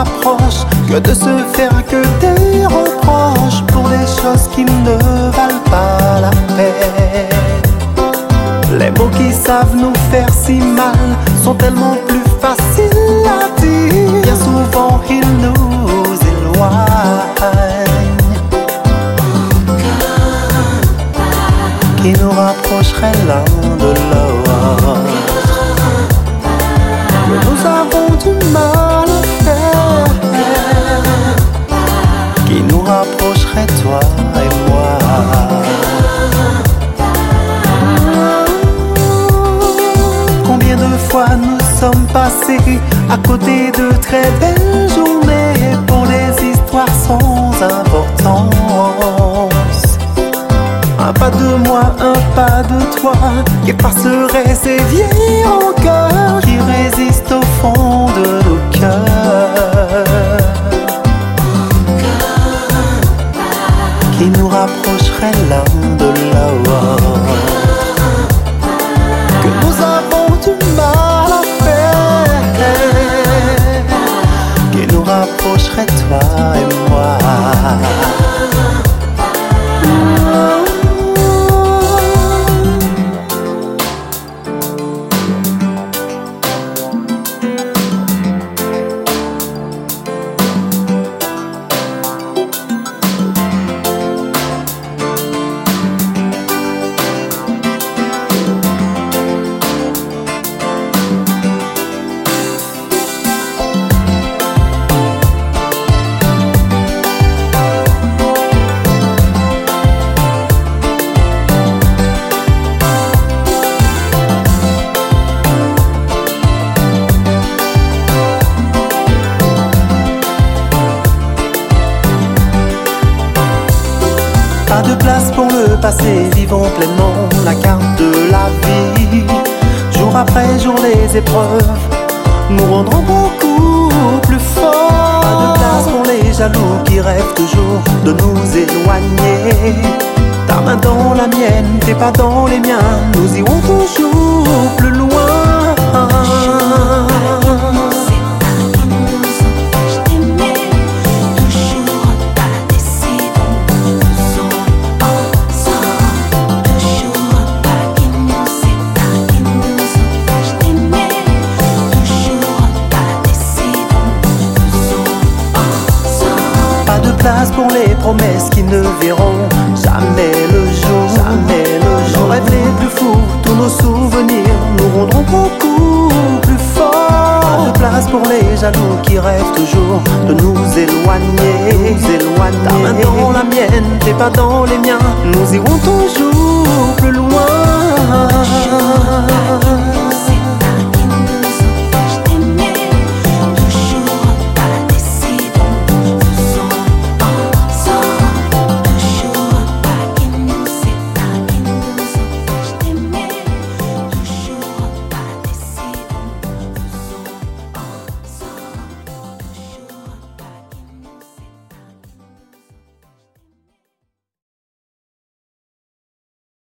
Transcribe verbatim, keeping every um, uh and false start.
rapproche que de se faire que des reproches pour des choses qui ne valent pas la peine. Les mots qui savent nous faire si mal sont tellement plus faciles à dire. Bien souvent ils nous éloignent, qui nous rapprocherait l'un de l'autre, que nous avons du mal à faire, qui nous rapprocherait toi et moi. Combien de fois nous sommes passés à côté de très belles journées pour des histoires sans importance. Un pas de moi, un pas de toi, quelque part seraient ces vieilles rancœurs qui résistent au fond de nos cœurs, qui nous rapprocheraient l'un de l'autre, que nous avons du mal à faire, qui nous rapprocherait toi et moi. Pas de place pour le passé, vivons pleinement la carte de la vie. Jour après jour les épreuves nous rendront beaucoup plus forts. Pas de place pour les jaloux qui rêvent toujours de nous éloigner. Ta main dans la mienne, tes pas dans les miens, nous irons toujours plus loin. Pas de place pour les promesses qui ne verront jamais le jour, jamais le jour. Nos rêves les plus fous, tous nos souvenirs nous rendront beaucoup plus forts. Pas de place pour les jaloux qui rêvent toujours de nous éloigner, nous éloigner. Ta main dans la mienne, tes pas dans les miens, nous irons toujours